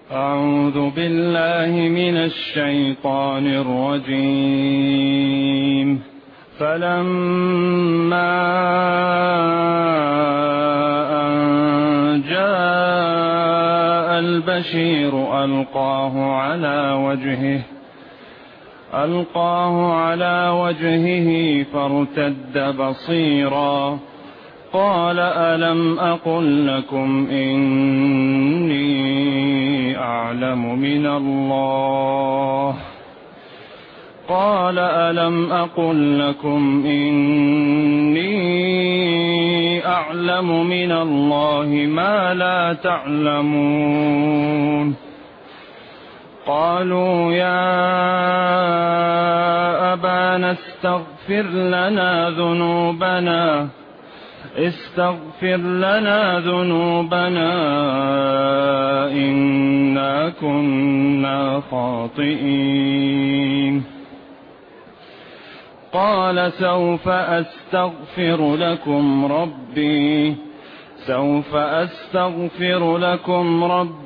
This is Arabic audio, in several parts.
أعوذ بالله من الشيطان الرجيم. فلما أن جاء البشير ألقاه على وجهه فارتد بصيرا قال ألم أقل لكم إني أعلم من الله ما لا تعلمون. قالوا يا أبانا استغفر لنا ذنوبنا إنا كنا خاطئين. قال سوف أستغفر لكم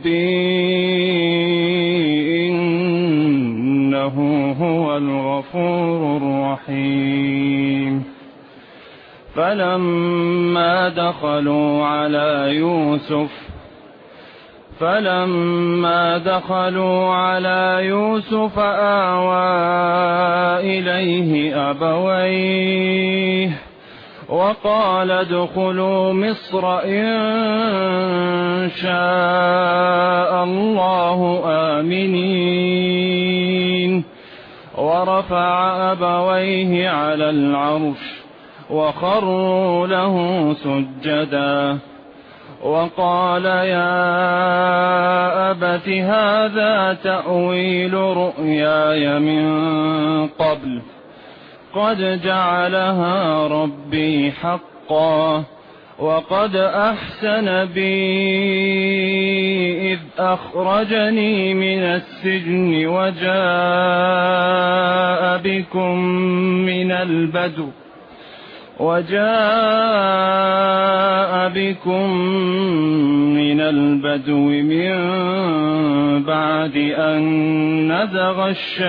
ربي إنه هو الغفور الرحيم. فلما دخلوا على يوسف آوى إليه أبويه وقال ادخلوا مصر إن شاء الله آمنين. ورفع أبويه على العرش وخروا له سجدا وقال يا أبت هذا تأويل رؤياي من قبل قد جعلها ربي حقا وقد أحسن بي إذ أخرجني من السجن وجاء بكم من البدو من بعد أن نزغ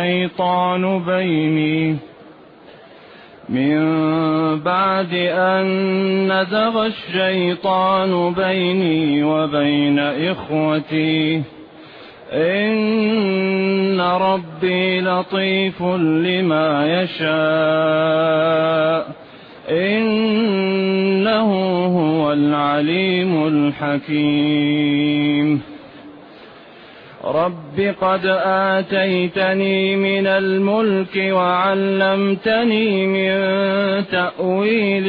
الشيطان بيني وبين إخوتي إن ربي لطيف لما يشاء إنه هو العليم الحكيم. رب قد آتيتني من الملك وعلمتني من تأويل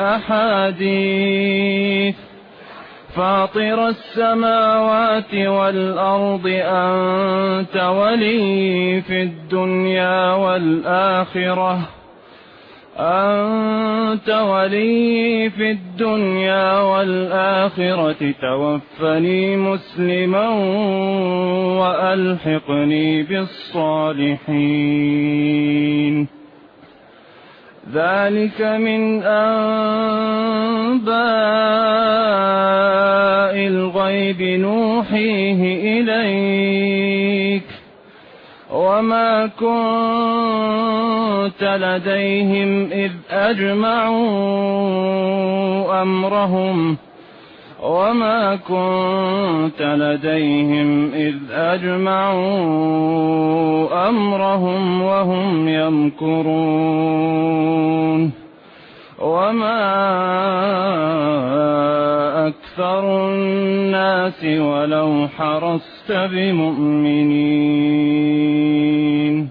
الأحاديث فاطر السماوات والأرض أنت ولي في الدنيا والآخرة توفني مسلما وألحقني بالصالحين. ذلك من أنباء الغيب نوحيه إليك وما كنت لديهم إذ أجمعوا أمرهم وهم يمكرون. وما أكثر الناس ولو حرصت بمؤمنين.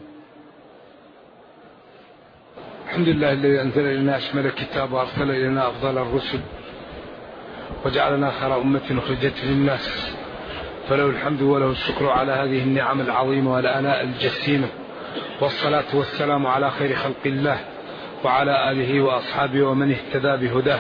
الحمد لله الذي أنزل إلينا أشمل الكتاب وأرسل إلينا أفضل الرسل وجعلنا خير أمة أخرجت للناس فله الحمد وله الشكر على هذه النعم العظيمة والآلاء الجسيمة. والصلاة والسلام على خير خلق الله وعلى آله وأصحابه ومن اهتدى بهداه.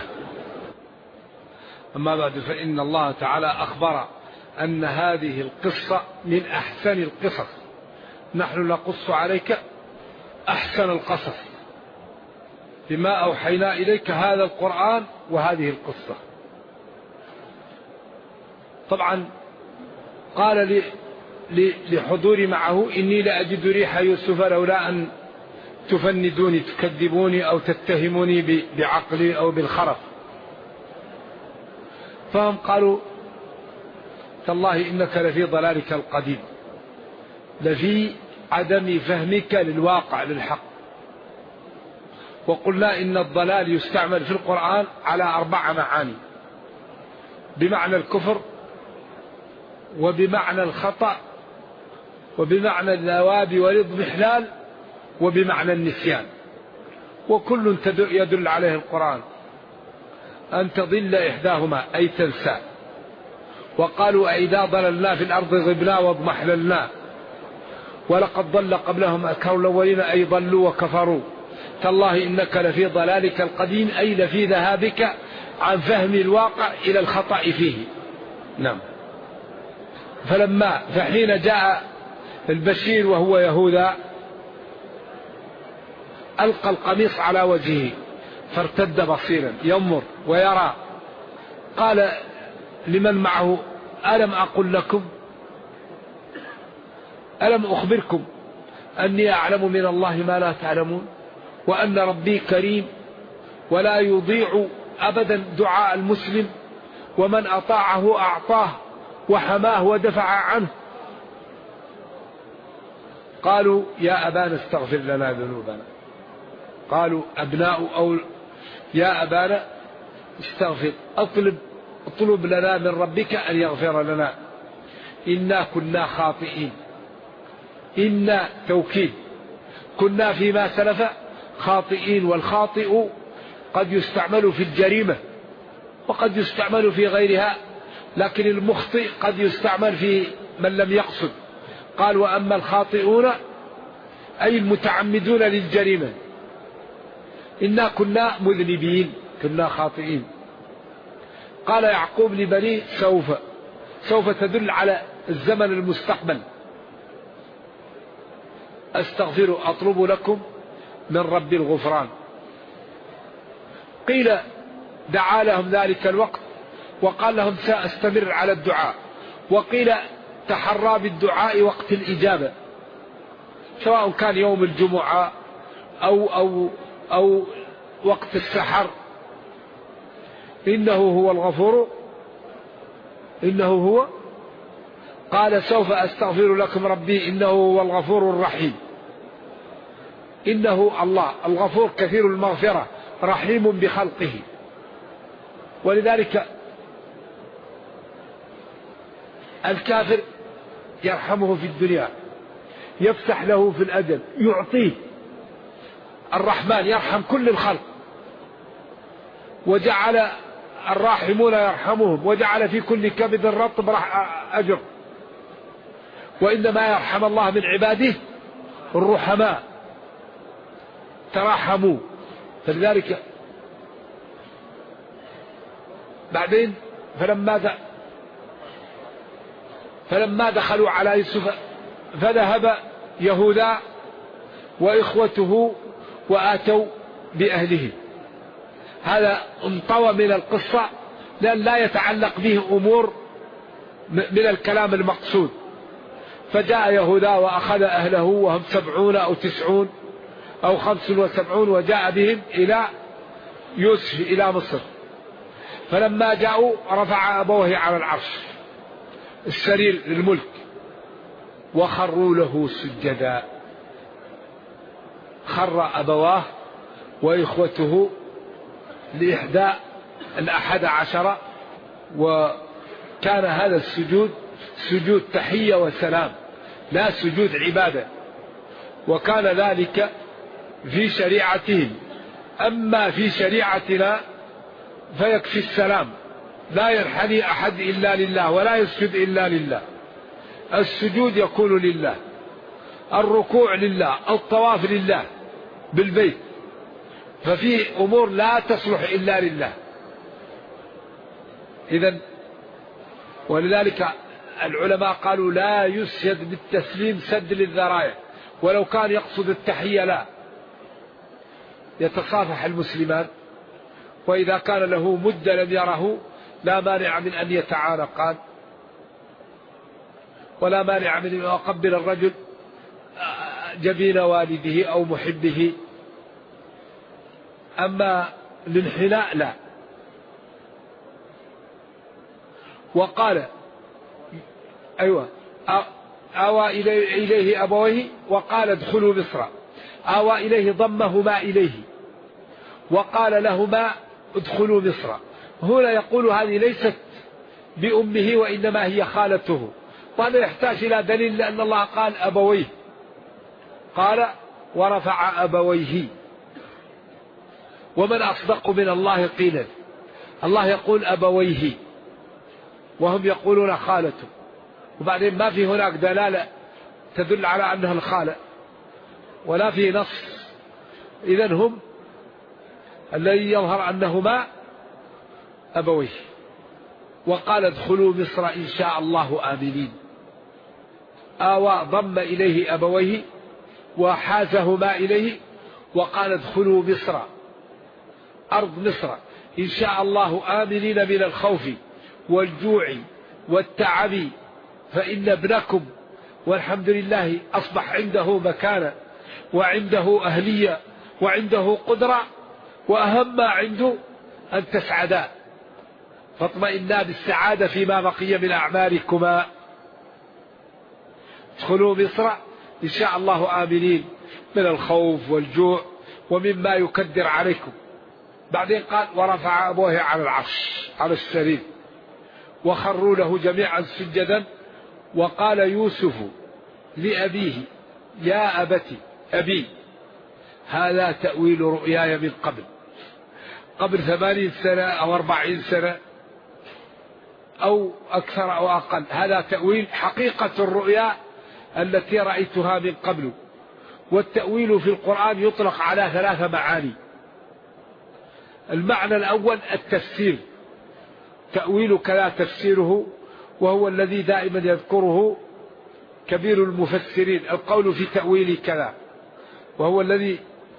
أما بعد، فإن الله تعالى أخبر أن هذه القصة من أحسن القصص. نحن نقص عليك أحسن القصص بما أوحينا إليك هذا القرآن وهذه القصة. طبعا قال لي لحضوري معه: إني لأجد ريح يوسف لولا أن تفندوني، تكذبوني أو تتهموني بعقلي أو بالخرف. فهم قالوا: تالله إنك لفي ضلالك القديم، لفي عدم فهمك للواقع للحق. وقلنا إن الضلال يستعمل في القرآن على 4 معاني: بمعنى الكفر، وبمعنى الخطأ، وبمعنى الذواب والاضمحلال، وبمعنى النسيان. وكل يدل عليه القرآن. أن تضل إحداهما أي تنسى. وقالوا: أئذا ضللنا في الأرض غبنا واضمحللنا ولقد ضل قبلهم أكثر الأولين أي ضلوا وكفروا. تالله إنك لفي ضلالك القديم أي لفي ذهابك عن فهم الواقع إلى الخطأ فيه. نعم. فحين جاء البشير وهو يهوذا ألقى القميص على وجهه فارتد بصيرا ينظر ويرى. قال لمن معه: ألم أقل لكم، ألم أخبركم أني أعلم من الله ما لا تعلمون، وأن ربي كريم ولا يضيع أبدا دعاء المسلم، ومن أطاعه أعطاه وحماه ودفع عنه. قالوا: يا أبانا استغفر لنا ذنوبنا. قالوا: أبناء أو يا أبانا استغفر، اطلب لنا من ربك أن يغفر لنا، إنا كنا خاطئين. إنا توكيد، كنا فيما سلف خاطئين. والخاطئ قد يستعمل في الجريمة وقد يستعمل في غيرها، لكن المخطئ قد يستعمل في من لم يقصد. قال: وأما الخاطئون أي المتعمدون للجريمة. إنا كنا مذنبين، كنا خاطئين. قال يعقوب لبنيه: سوف تدل على الزمن المستقبل. أستغفر أطلب لكم من رب الغفران. قيل دعا لهم ذلك الوقت وقال لهم: سأستمر على الدعاء. وقيل تحرى بالدعاء وقت الإجابة، سواء كان يوم الجمعة أو وقت السحر. إنه هو الغفور، إنه هو. قال: سوف أستغفر لكم ربي إنه هو الغفور الرحيم. إنه الله الغفور كثير المغفرة رحيم بخلقه. ولذلك الكافر يرحمه في الدنيا، يفسح له في الأجل، يعطيه. الرحمن يرحم كل الخلق، وجعل الراحمون يرحمهم، وجعل في كل كبد رطب أجر. وإنما يرحم الله من عباده الرحماء، تراحموا. فلذلك بعدين فلما دخلوا على يوسف فذهب يهوذا وإخوته وآتوا بأهله. هذا انطوى من القصة لأن لا يتعلق به أمور من الكلام المقصود. فجاء يهوذا وأخذ أهله وهم 70 أو 90 أو 75، وجاء بهم إلى يوسف إلى مصر. فلما جاءوا رفع أبوه على العرش السرير للملك وخروا له سجدا. خر أبواه وإخوته ل11، وكان هذا السجود سجود تحية وسلام لا سجود عبادة. وكان ذلك في شريعتهم. أما في شريعتنا فيكفي السلام، لا ينحني أحد إلا لله ولا يسجد إلا لله. السجود يكون لله، الركوع لله، الطواف لله بالبيت. ففي أمور لا تصلح إلا لله. إذن ولذلك العلماء قالوا لا يسجد بالتسليم سد للذرائع، ولو كان يقصد التحية لا. يتصافح المسلمان، وإذا كان له مدة لم يره لا مانع من أن يتعانقان. ولا مانع من أن يقبل الرجل جبين والده أو محبه، أما الانحناء لا. وقال أيوة آوى إليه أبويه وقال ادخلوا مصر، آوى إليه ضمهما إليه وقال لهما ادخلوا مصر. هنا يقول هذه ليست بأمه وإنما هي خالته، وهذا يحتاج إلى دليل، لأن الله قال أبويه، قال ورفع أبويه. ومن أصدق من الله قيلا؟ الله يقول أبويه وهم يقولون خالته، وبعدين ما في هناك دلالة تدل على أنها الخالة ولا في نص. إذن هم الذي يظهر أنهما أبويه. وقال ادخلوا مصر إن شاء الله آمنين. آوى ضم إليه أبويه وحازهما إليه وقال ادخلوا مصر، أرض مصر، إن شاء الله آمنين من الخوف والجوع والتعب، فإن ابنكم والحمد لله أصبح عنده مكانة وعنده أهلية وعنده قدرة، وأهم ما عنده أن تسعدا، فاطمئنا بالسعادة فيما بقي من أعمالكما. ادخلوا مصر إن شاء الله آمنين من الخوف والجوع ومما يكدر عليكم. بعدين قال ورفع أبوه على العرش على السرير وخروا له جميعا سجدا. وقال يوسف لأبيه يا أبتي أبي هذا تأويل رؤياي من قبل 80 سنة أو 40 سنة أو أكثر أو أقل، هذا تأويل حقيقة الرؤيا التي رأيتها من قبل. والتأويل في القرآن يطلق على 3 معاني. المعنى الأول التفسير، تأويل كذا تفسيره، وهو الذي دائما يذكره كبير المفسرين، القول في تأويل كذا، وهو الذي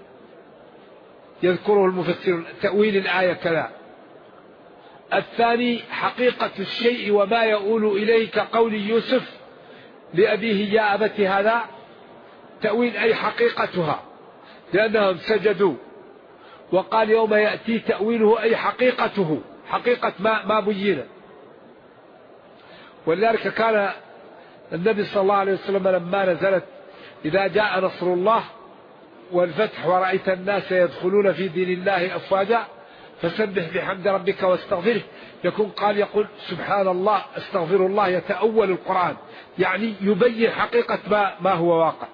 يذكره المفسرون، تأويل الآية كذا. الثاني حقيقة الشيء وما يؤول إليه، كقول يوسف لأبيه يا أبت هذا تأويل أي حقيقتها لأنهم سجدوا. وقال يوم يأتي تأويله أي حقيقته، حقيقة ما بين. ولذلك كان النبي صلى الله عليه وسلم لما نزلت إذا جاء نصر الله والفتح ورأيت الناس يدخلون في دين الله أفواجا فسبح بحمد ربك واستغفره، يقول سبحان الله استغفر الله، يتأول القرآن يعني يبين حقيقة ما هو واقع.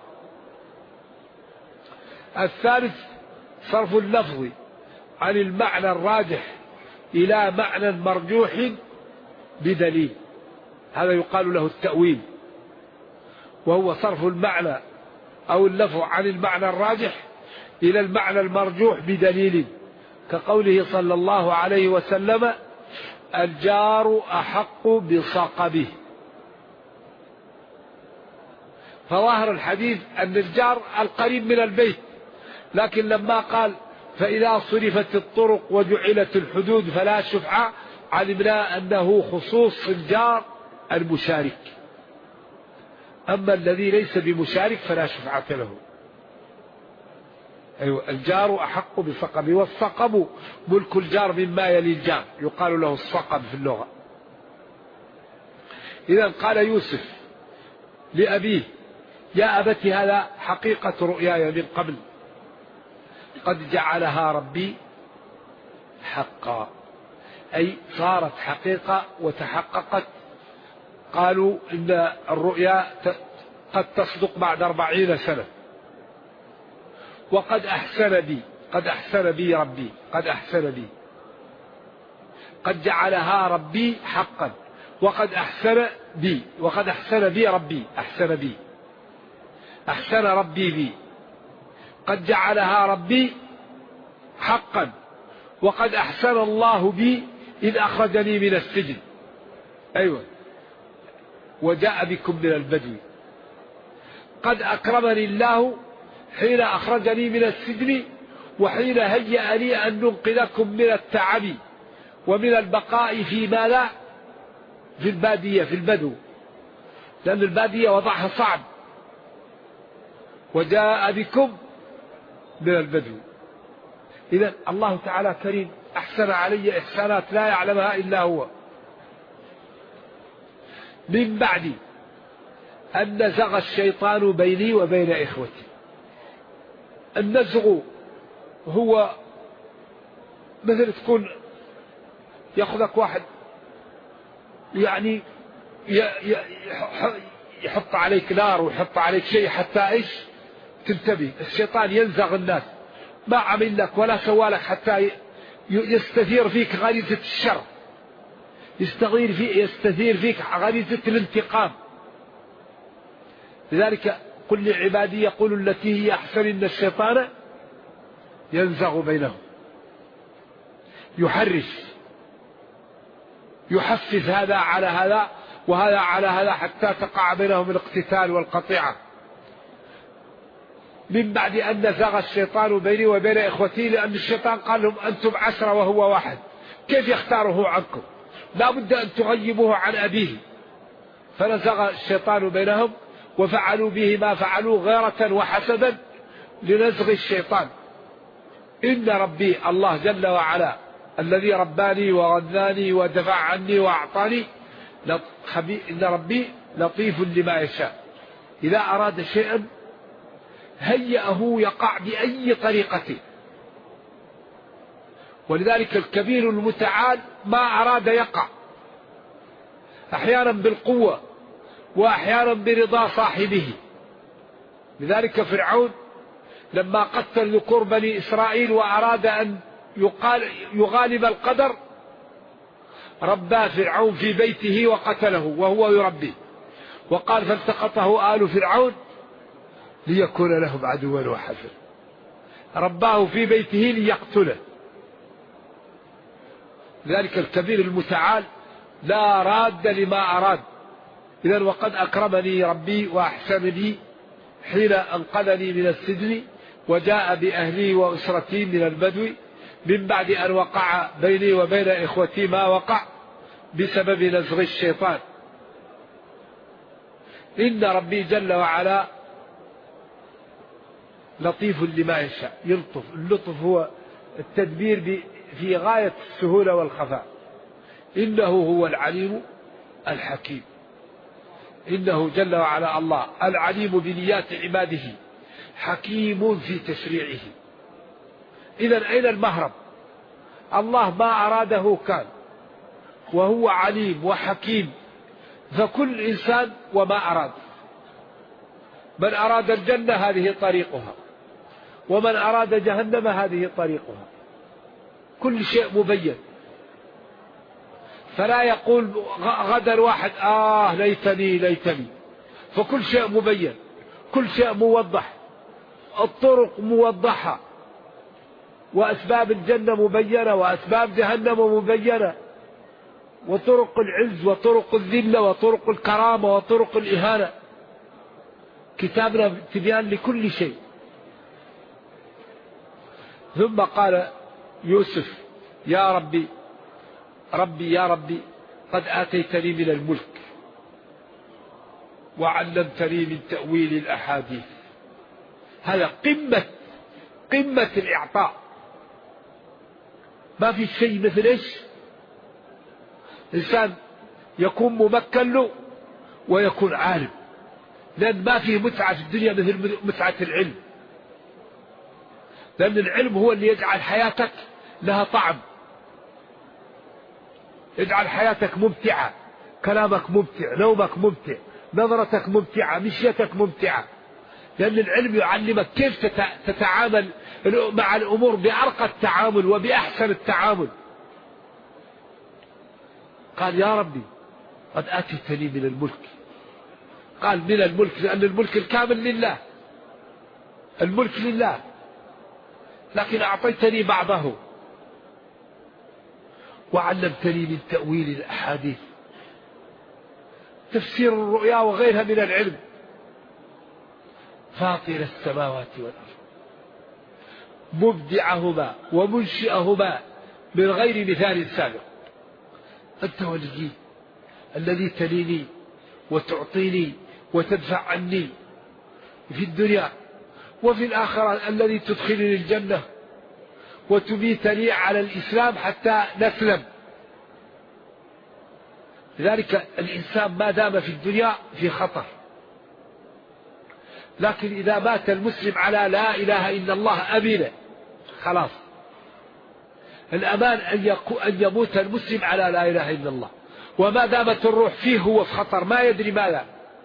الثالث صرف اللفظ عن المعنى الراجح إلى معنى مرجوح بدليل، هذا يقال له التأويل، وهو صرف المعنى أو اللفظ عن المعنى الراجح إلى المعنى المرجوح بدليل، كقوله صلى الله عليه وسلم الجار أحق بصاقبه. فظاهر الحديث أن الجار القريب من البيت، لكن لما قال فإذا صرفت الطرق وجعلت الحدود فلا شفعة، علمنا أنه خصوص الجار المشارك، أما الذي ليس بمشارك فلا شفعة له. أيوة الجار أحق بصقبه، والصقب ملك الجار مما يلي الجار، يقال له الصقب في اللغة. إذا قال يوسف لأبيه يا أبت هذا حقيقة رؤياي من قبل قد جعلها ربي حقا، أي صارت حقيقة وتحققت. قالوا إن الرؤيا قد تصدق بعد 40 سنة. وقد أحسن بي، قد أحسن بي ربي، قد أحسن بي، قد جعلها ربي حقا، وقد أحسن بي، وقد أحسن بي ربي، أحسن بي، أحسن ربي بي، قد جعلها ربي حقا، وقد أحسن الله بي إذ أخرجني من السجن. أيوة وجاء بكم من البدو. قد أكرمني الله حين أخرجني من السجن، وحين هيأ لي أن ننقذكم من التعب ومن البقاء في ماذا؟ في البادية، في البدو. لأن البادية وضعها صعب، وجاء بكم من البدو. إذن الله تعالى كريم، أحسن علي إحسانات لا يعلمها إلا هو. من بعد أن نزغ الشيطان بيني وبين إخوتي. النزغ هو مثل تكون يأخذك واحد يعني يحط عليك نار ويحط عليك شيء حتى إيش تنتبه. الشيطان ينزغ الناس، ما عمل لك ولا سوالك حتى يستثير فيك غريزة الشر، يستثير فيك غريزة الانتقام. لذلك قل لعبادي يقولوا التي هي أحسن إن الشيطان ينزغ بينهم، يحفز هذا على هذا وهذا على هذا حتى تقع بينهم الاقتتال والقطيعة. من بعد أن نزغ الشيطان بيني وبين إخوتي، لأن الشيطان قال لهم أنتم 10 وهو واحد، كيف يختاره عنكم؟ لا بد أن تغيبوه عن أبيه. فنزغ الشيطان بينهم وفعلوا به ما فعلوا غيرة وحسدا لنزغ الشيطان. إن ربي الله جل وعلا الذي رباني وغذاني ودفع عني وأعطاني، إن ربي لطيف لما يشاء، إذا أراد شيئا هيأه يقع بأي طريقة. ولذلك الكبير المتعال ما أراد يقع، أحيانا بالقوة وأحيانا برضا صاحبه. لذلك فرعون لما قتل ذكور بني إسرائيل وأراد أن يغالب القدر، ربى فرعون في بيته وقتله وهو يربيه، وقال فالتقطه آل فرعون ليكون لهم عدوا وحزنا. رباه في بيته ليقتله. ذلك الكبير المتعال لا راد لما أراد. إذن وقد أكرمني ربي وأحسن لي حين أنقذني من السجن وجاء بأهلي وأسرتي من البدو، من بعد أن وقع بيني وبين إخوتي ما وقع بسبب نزغ الشيطان. إن ربي جل وعلا لطيف لما يشاء، يلطف. اللطف هو التدبير في غاية السهولة والخفاء. إنه هو العليم الحكيم. إنه جل وعلا الله العليم بنيات عباده، حكيم في تشريعه. إذن أين المهرب؟ الله ما أراده كان، وهو عليم وحكيم. فكل إنسان وما أراد. من أراد الجنة هذه طريقها، ومن أراد جهنم هذه طريقها. كل شيء مبين. فلا يقول غدا واحد ليتني. فكل شيء مبين، كل شيء موضح، الطرق موضحة، وأسباب الجنة مبينة وأسباب جهنم مبينة، وطرق العز وطرق الذلة وطرق الكرامة وطرق الإهانة. كتابنا تبيان لكل شيء. ثم قال يوسف يا ربي يا ربي قد آتيتني من الملك وعلمتني من تأويل الأحاديث. هذا قمة الإعطاء. ما في شيء مثل إيش إنسان يكون ممكن له ويكون عالم، لأن ما فيه متعة في الدنيا مثل متعة العلم. لأن العلم هو اللي يجعل حياتك لها طعم، يجعل حياتك ممتعة، كلامك ممتع، نومك ممتع، نظرتك ممتعة، مشيتك ممتعة. لأن العلم يعلمك كيف تتعامل مع الأمور بأرقى التعامل وبأحسن التعامل. قال يا ربي قد آتيتني من الملك. قال من الملك لأن الملك الكامل لله، الملك لله، لكن أعطيتني بعضه. وعلمتني من تأويل الأحاديث، تفسير الرؤيا وغيرها من العلم. فاطر السماوات والأرض مبدعهما ومنشئهما من غير مثال سابق. أنت وليي الذي تليني وتعطيني وتدفع عني في الدنيا وفي الآخرة، الذي تدخلني الجنة وتبيتني على الإسلام حتى نسلم. لذلك الإنسان ما دام في الدنيا في خطر، لكن إذا مات المسلم على لا إله إلا الله أمين، خلاص الأمان أن يموت المسلم على لا إله إلا الله، وما دامت الروح فيه هو في خطر ما يدري ماذا.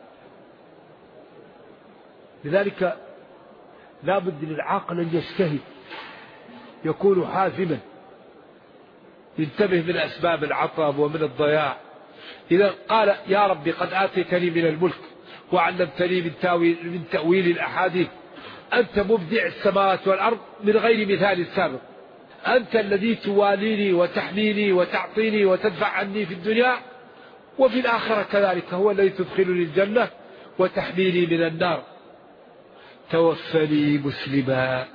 لذلك لا بد للعاقل أن يجتهد، يكون حازما، ينتبه من أسباب العطب ومن الضياع. إذا قال يا ربي قد آتيتني من الملك وعلمتني من تأويل الأحاديث، أنت مبدع السماوات والأرض من غير مثال سابق، أنت الذي تواليني وتحميني وتعطيني وتدفع عني في الدنيا وفي الآخرة كذلك، هو الذي تدخلني الجنة وتحميني من النار. توفني مسلما،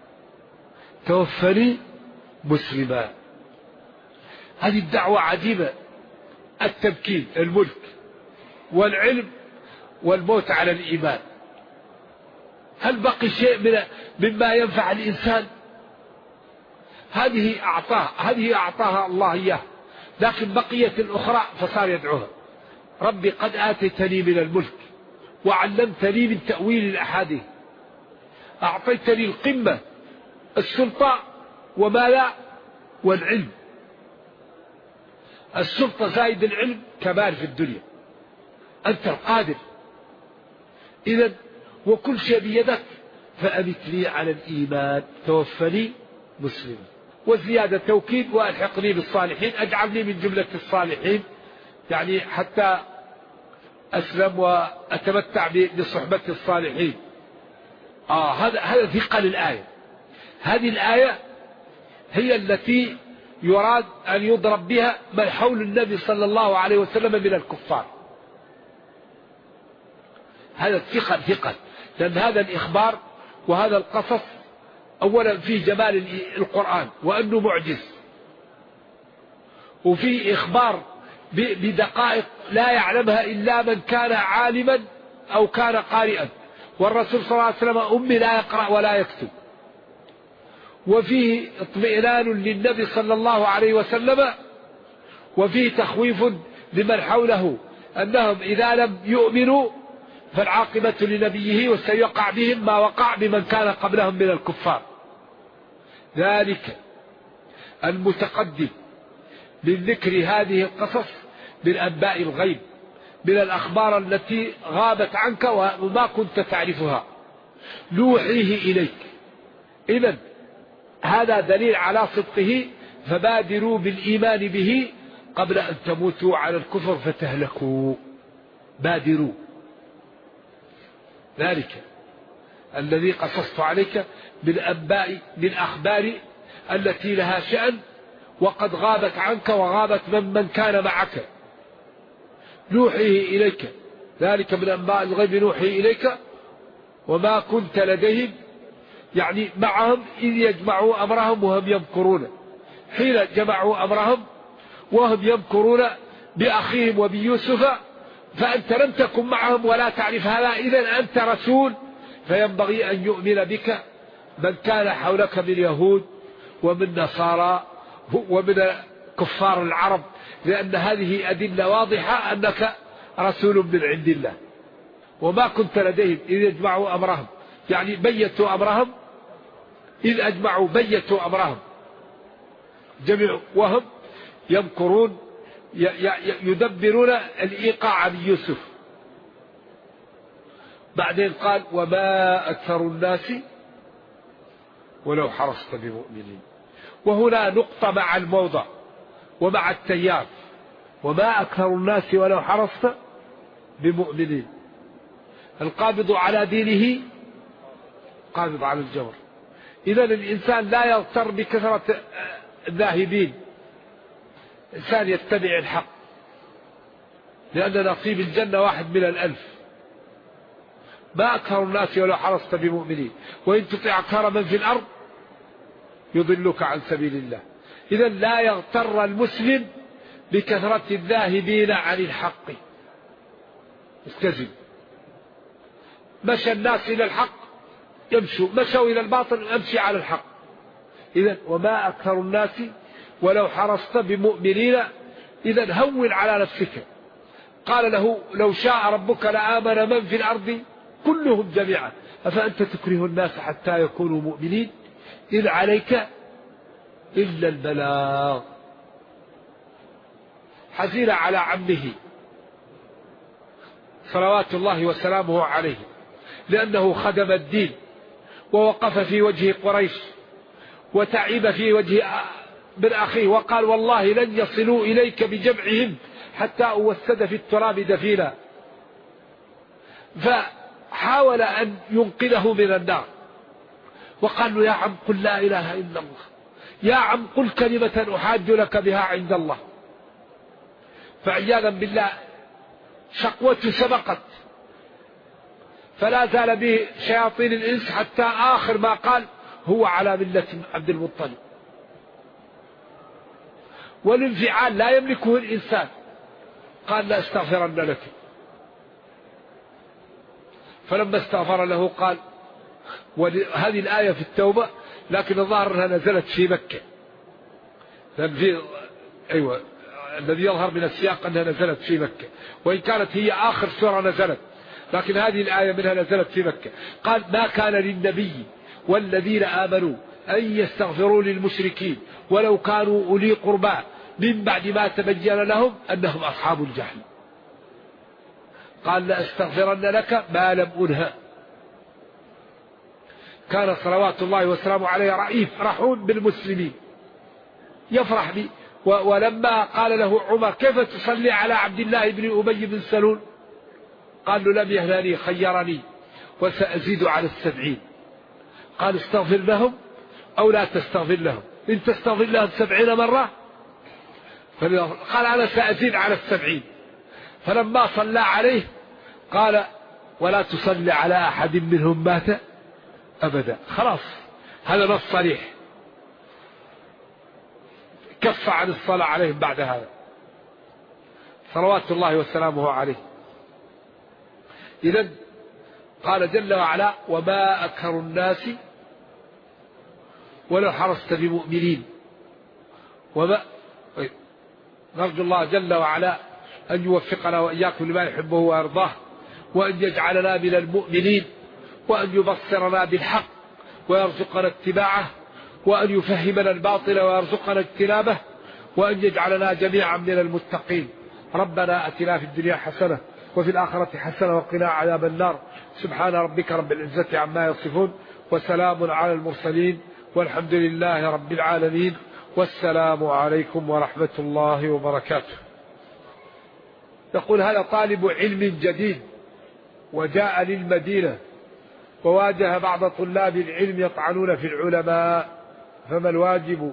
توفني مسلما. هذه الدعوة عجيبة، التمكين، الملك والعلم والموت على الإيمان. هل بقي شيء مما ينفع الإنسان؟ هذه أعطاها الله إياه، لكن بقية الأخرى فصار يدعوها. ربي قد آتيتني من الملك وعلمتني من تأويل الأحاديث، أعطيتني القمة، السلطة وما لا والعلم. السلطة زائد العلم كمال في الدنيا، أنت القادر إذن، وكل شيء بيدك. فأمتني على الإيمان توفني مسلما. وزيادة توكيد وألحقني بالصالحين، أجعلني من جملة الصالحين، يعني حتى أسلم وأتمتع بصحبة الصالحين. هذا ثقل الآية. هذه الآية هي التي يراد أن يضرب بها من حول النبي صلى الله عليه وسلم من الكفار. هذا ثقل، لأن هذا الإخبار وهذا القصص أولا فيه جمال القرآن وأنه معجز، وفيه إخبار بدقائق لا يعلمها إلا من كان عالما أو كان قارئا، والرسول صلى الله عليه وسلم أمي لا يقرأ ولا يكتب. وفيه اطمئنان للنبي صلى الله عليه وسلم، وفيه تخويف لمن حوله أنهم إذا لم يؤمنوا فالعاقبة لنبيه وسيقع بهم ما وقع بمن كان قبلهم من الكفار. ذلك المتقدم من ذكر هذه القصص من أنباء الغيب، من الأخبار التي غابت عنك وما كنت تعرفها، نوحيه إليك. إذن هذا دليل على صدقه، فبادروا بالإيمان به قبل أن تموتوا على الكفر فتهلكوا. بادروا. ذلك الذي قصصت عليك من أخبار التي لها شأن وقد غابت عنك وغابت من كان معك، نوحيه إليك. ذلك من أنباء الغيب نوحيه إليك وما كنت لديهم، يعني معهم إذ يجمعوا أمرهم وهم يمكرون. حين جمعوا أمرهم وهم يمكرون بأخيهم وبيوسف، فأنت لم تكن معهم ولا تعرف هذا، إذن أنت رسول، فينبغي أن يؤمن بك من كان حولك من يهود ومن نصارى ومن كفار العرب، لأن هذه أدلة واضحة أنك رسول من عند الله. وما كنت لديهم إذ يجمعوا أمرهم، يعني بيتوا أمرهم، إذ أجمعوا بيتوا أمرهم، جميع وهم يمكرون يدبرون الإيقاع عن يوسف. بعدين قال وما أكثر الناس ولو حرصت بمؤمنين. وهنا نقطة مع الموضع ومع التيار، وما أكثر الناس ولو حرصت بمؤمنين. القابض على دينه قابض على الجور. إذن الإنسان لا يغتر بكثرة الذاهبين، إنسان يتبع الحق، لأن نصيب الجنة 1 من 1000. ما أكثر الناس ولو حرصت بمؤمنين، وإن تطع أكثر من في الأرض يضلك عن سبيل الله. إذن لا يغتر المسلم بكثرة الذاهبين عن الحق، استزد. مشى الناس إلى الحق يمشوا، مشوا إلى الباطل أمشي على الحق. إذن وما أكثر الناس ولو حرصت بمؤمنين. إذن هون على نفسك. قال له لو شاء ربك لآمن من في الأرض كلهم جميعا أفأنت تكره الناس حتى يكونوا مؤمنين. إذ عليك إلا البلاغ. حزين على عمه صلوات الله وسلامه عليه، لأنه خدم الدين ووقف في وجه قريش وتعب في وجه من أخيه، وقال والله لن يصلوا إليك بجمعهم حتى أوسد في التراب دفينا. فحاول أن ينقذه من النار، وقال له يا عم قل لا إله إلا الله، يا عم قل كلمة أحاج لك بها عند الله. فعياذا بالله شقوته سبقت، فلا زال به شياطين الإنس حتى آخر ما قال هو على ملة عبد المطلب. والانفعال لا يملكه الإنسان. قال لا استغفرن لك. فلما استغفر له قال، وهذه الآية في التوبة لكن الظاهر أنها نزلت في مكة، أيوة الذي يظهر من السياق أنها نزلت في مكة، وإن كانت هي آخر سورة نزلت، لكن هذه الآية منها نزلت في مكة. قال ما كان للنبي والذين آمنوا أن يستغفروا للمشركين ولو كانوا أولي قربى من بعد ما تبين لهم أنهم أصحاب الجحيم. قال لأستغفرن لك ما لم أنهى. كان صلوات الله وسلامه عليه رئيف رحوم بالمسلمين، يفرح بي. ولما قال له عمر كيف تصلي على عبد الله بن أبي بن سلول، قال له لم يهنني خيرني وسأزيد على 70. قال استغفر لهم أو لا تستغفر لهم، إن تستغفر لهم 70 مرة قال أنا سأزيد على 70. فلما صلى عليه قال ولا تصلي على أحد منهم مات أبدا. خلاص هذا نص صريح، كف عن الصلاة عليهم بعد هذا صلوات الله وسلامه عليه. إذن قال جل وعلا وما أكثر الناس ولو حرصت بمؤمنين. نرجو الله جل وعلا أن يوفقنا وإياكم لما يحبه ويرضاه، وأن يجعلنا من المؤمنين، وأن يبصرنا بالحق ويرزقنا اتباعه، وأن يفهمنا الباطل ويرزقنا اجتنابه، وأن يجعلنا جميعا من المتقين. ربنا أتنا في الدنيا حسنة وفي الآخرة حسنة وقنا عذاب النار. سبحان ربك رب العزة عما يصفون وسلام على المرسلين والحمد لله رب العالمين، والسلام عليكم ورحمة الله وبركاته. يقول هذا طالب علم جديد وجاء للمدينة وواجه بعض طلاب العلم يطعنون في العلماء، فما الواجب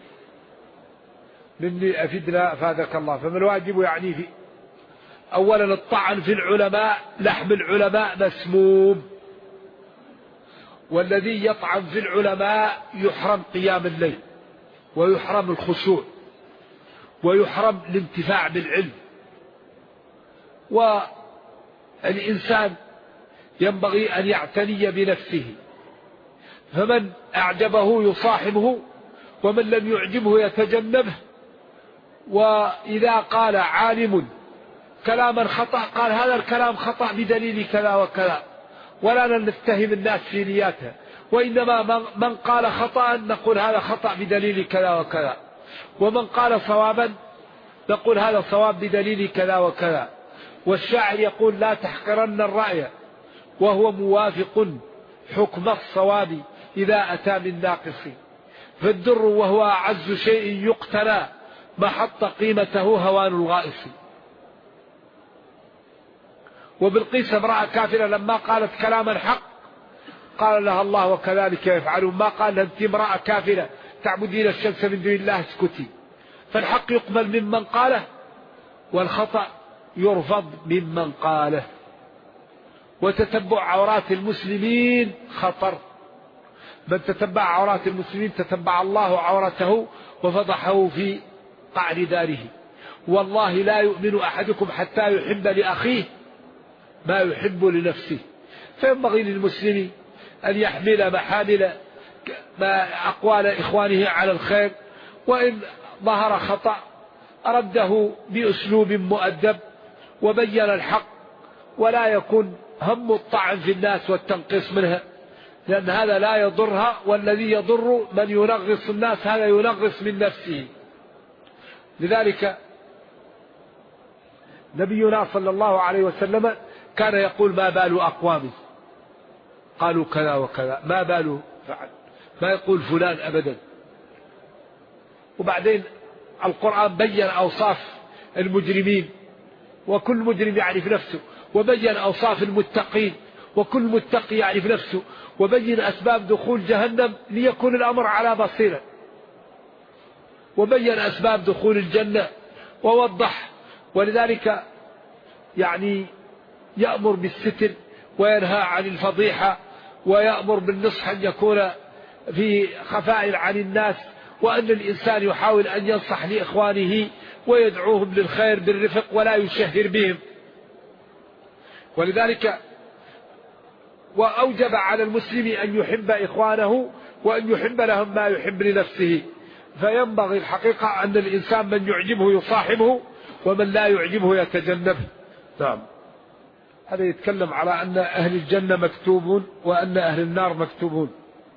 مني أفدنا أفادك الله. فما الواجب يعني في أولا الطعن في العلماء، لحم العلماء مسموم، والذي يطعن في العلماء يحرم قيام الليل ويحرم الخشوع ويحرم الانتفاع بالعلم. والإنسان ينبغي أن يعتني بنفسه، فمن أعجبه يصاحبه ومن لم يعجبه يتجنبه. وإذا قال عالم كلاما خطأ قال هذا الكلام خطأ بدليل كذا وكذا، ولا نتهم الناس في نياتها، وإنما من قال خطأ نقول هذا خطأ بدليل كذا وكذا، ومن قال صوابا نقول هذا صواب بدليل كذا وكذا. والشاعر يقول لا تحقرن الرأي وهو موافق حكم الصواب إذا أتى من ناقص، فالدر وهو أعز شيء يقتنى محط قيمته هوان الغائص. وبالقيس امرأة كافرة لما قالت كلاما حق قال لها الله وكذلك يفعلون، ما قال لها أنت امرأة كافرة تعبدين الشمس من دون الله اسكتي. فالحق يقبل ممن قاله والخطأ يرفض ممن قاله. وتتبع عورات المسلمين خطر، من تتبع عورات المسلمين تتبع الله عورته وفضحه في قعر داره. والله لا يؤمن أحدكم حتى يحب لأخيه ما يحب لنفسه. فينبغي للمسلم أن يحمل محامل أقوال إخوانه على الخير، وإن ظهر خطأ رده بأسلوب مؤدب وبين الحق، ولا يكون هم الطعن في الناس والتنقيص منها، لأن هذا لا يضرها، والذي يضر من ينغص الناس هذا ينغص من نفسه. لذلك نبينا صلى الله عليه وسلم كان يقول: ما بال أقوام قالوا كذا وكذا، ما باله فعل، ما يقول فلان أبدا. وبعدين القرآن بين أوصاف المجرمين، وكل مجرم يعرف نفسه، وبين أوصاف المتقين، وكل متقي يعرف نفسه، وبين أسباب دخول جهنم ليكون الأمر على بصيرة، وبين أسباب دخول الجنة ووضح. ولذلك يعني يأمر بالستر وينهى عن الفضيحة، ويأمر بالنصح أن يكون في خفاء عن الناس، وأن الإنسان يحاول أن ينصح لإخوانه ويدعوهم للخير بالرفق ولا يشهر بهم. ولذلك وأوجب على المسلم أن يحب إخوانه وأن يحب لهم ما يحب لنفسه. فينبغي الحقيقة أن الإنسان من يعجبه يصاحبه، ومن لا يعجبه يتجنبه. نعم. هذا يتكلم على أن أهل الجنة مكتوبون وأن أهل النار مكتوبون.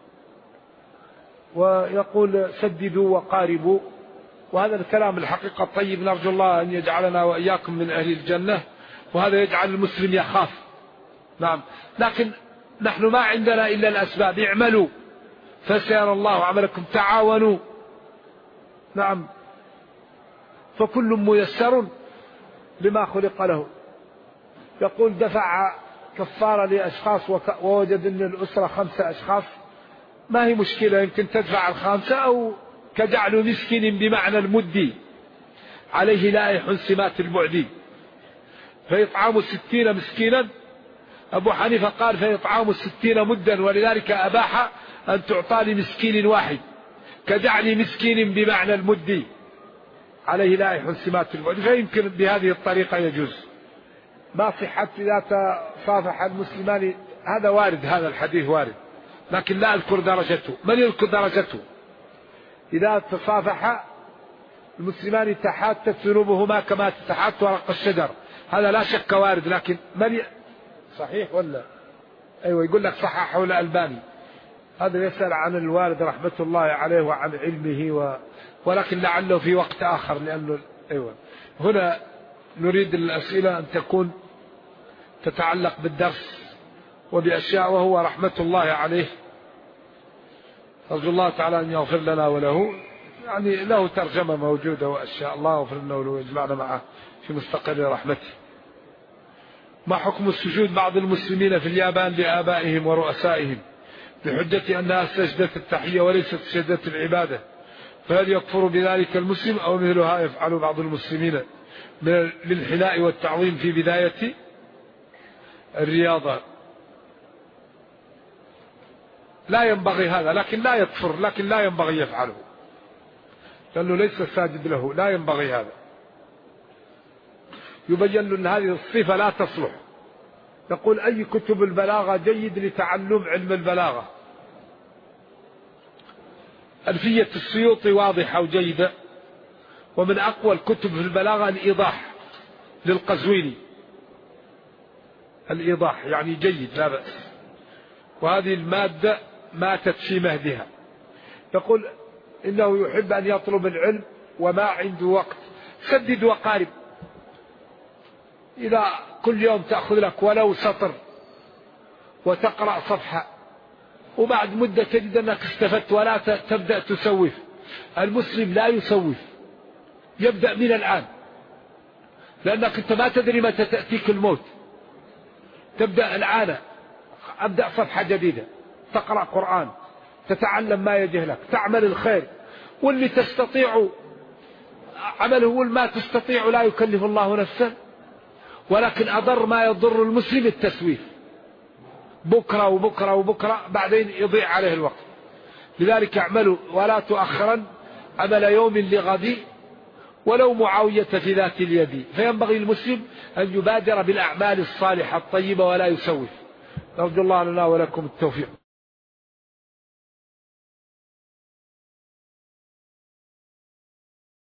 ويقول: سددوا وقاربوا. وهذا الكلام الحقيقة طيب، نرجو الله أن يجعلنا وإياكم من أهل الجنة، وهذا يجعل المسلم يخاف. نعم. لكن نحن ما عندنا إلا الأسباب: اعملوا فسيرى الله عملكم، تعاونوا. نعم. فكل ميسر لما خلق له. يقول: دفع كفارة لأشخاص ووجد أن الأسرة 5 أشخاص، ما هي مشكلة، يمكن تدفع 5، أو كجعل مسكين بمعنى المدي عليه لائح سمات البعدي، فيطعام 60 مسكينا. أبو حنيفة قال: فيطعام 60 مدا، ولذلك أباح أن تعطى لمسكين واحد، كجعل مسكين بمعنى المدي عليه لائح سمات البعدي. فيمكن بهذه الطريقة يجوز. ما صحة إذا تصافح المسلمان، هذا وارد، هذا الحديث وارد، لكن لا أذكر درجته. من يذكر درجته؟ إذا تصافح المسلمان تحاتت ذنوبهما كما تتحات ورق الشجر، هذا لا شك وارد، لكن من صحيح ولا؟ أيوة، يقول لك صححه الألباني. هذا يسأل عن الوالد رحمة الله عليه وعن علمه ولكن لعله في وقت آخر، لأنه أيوة. هنا نريد الأسئلة أن تكون تتعلق بالدرس وبأشياء، وهو رحمة الله عليه، أرجو الله تعالى أن يغفر لنا وله. يعني له ترجمة موجودة وأشياء، الله يغفر لنا وله ويجمعنا معه في مستقر رحمته. ما حكم السجود بعض المسلمين في اليابان لآبائهم ورؤسائهم بحجة أنها سجدة التحية وليست سجدة العبادة، فهل يكفر بذلك المسلم أو مثلها يفعل بعض المسلمين للحناء والتعظيم في بداية الرياضة؟ لا ينبغي هذا، لكن لا يكفر، لكن لا ينبغي يفعله، لأنه ليس ساجد له، لا ينبغي هذا. يبين له أن هذه الصفة لا تصلح. يقول: أي كتب البلاغة جيد لتعلم علم البلاغة؟ ألفية السيوطي واضحة وجيدة، ومن أقوى الكتب في البلاغة الإيضاح للقزويني، الإيضاح يعني جيد لا بأس، وهذه المادة ماتت في مهدها. يقول: إنه يحب أن يطلب العلم وما عنده وقت. سدد وقارب. إذا كل يوم تأخذ لك ولو سطر وتقرأ صفحة، وبعد مدة تجد أنك استفدت، ولا تبدأ تسوف. المسلم لا يسوف، يبدأ من الآن، لأنك أنت ما تدري متى تأتيك الموت. تبدأ الآن، أبدأ صفحة جديدة، تقرأ قرآن، تتعلم ما يجهلك، تعمل الخير، واللي تستطيع عمله، والما تستطيع لا يكلف الله نفسا. ولكن أضر ما يضر المسلم التسويف، بكرة وبكرة وبكرة، بعدين يضيع عليه الوقت. لذلك اعملوا ولا تؤخرن عمل يوم لغد، ولو معاوية في ذات اليد. فينبغي المسلم أن يبادر بالأعمال الصالحة الطيبة ولا يسوف. نرجو الله لنا ولكم التوفيق.